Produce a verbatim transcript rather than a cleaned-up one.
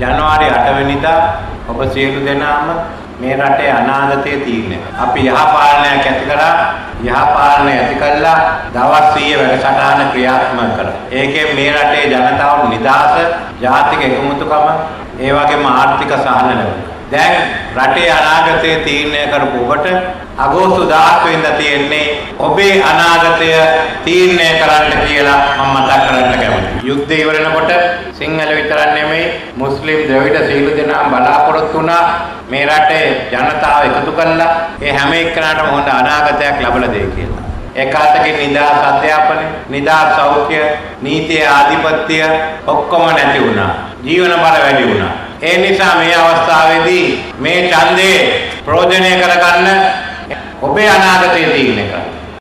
ජනවාරි අට වෙනිදා ඔබ සියලු දෙනාම මේ රටේ අනාගතය තීරණය කරනවා. අපි යහපාලනයක් ඇති කරා යහපාලනය ඇති කළා දවස් සීය වැඩසටහන ක්‍රියාත්මක කරා. ඒකෙන් මේ රටේ ජනතාව නිදහස, ජාතික එකමුතුකම, ඒ වගේම ආර්ථික සහන ලැබුණා. දැන් රටේ අනාගතය තීරණය කරපු ඔබට අගෝස්තු දහස් වෙනිදා තියෙන්නේ ඔබේ අනාගතය තීරණය කරන්න කියලා මම මතක් කරන්න කැමතියි. යුද්ධය ඉවර වෙනකොට සිංහල විතරක් නෙමෙයි මුස්ලිම් ද්‍රවිඩ සියලු දෙනාම බලාපොරොත්තු වුණා මේ රටේ ජනතාව එකතු කරලා ඒ හැම එක්කනටම හොඳ අනාගතයක් ලබලා දෙයි කියලා. ඒකාතකින් නිදහස් අධ්‍යාපනය, නිදහස් සෞඛ්‍ය, නීතිය ආධිපත්‍ය ඔක්කොම නැති වුණා. ජීවන බල වැඩි වුණා. ඒ නිසා මේ අවස්ථාවේදී මේ ඡන්දේ ප්‍රයෝජනය කරගන්න ඔබේ අනාගතය තීරණය කරන්න.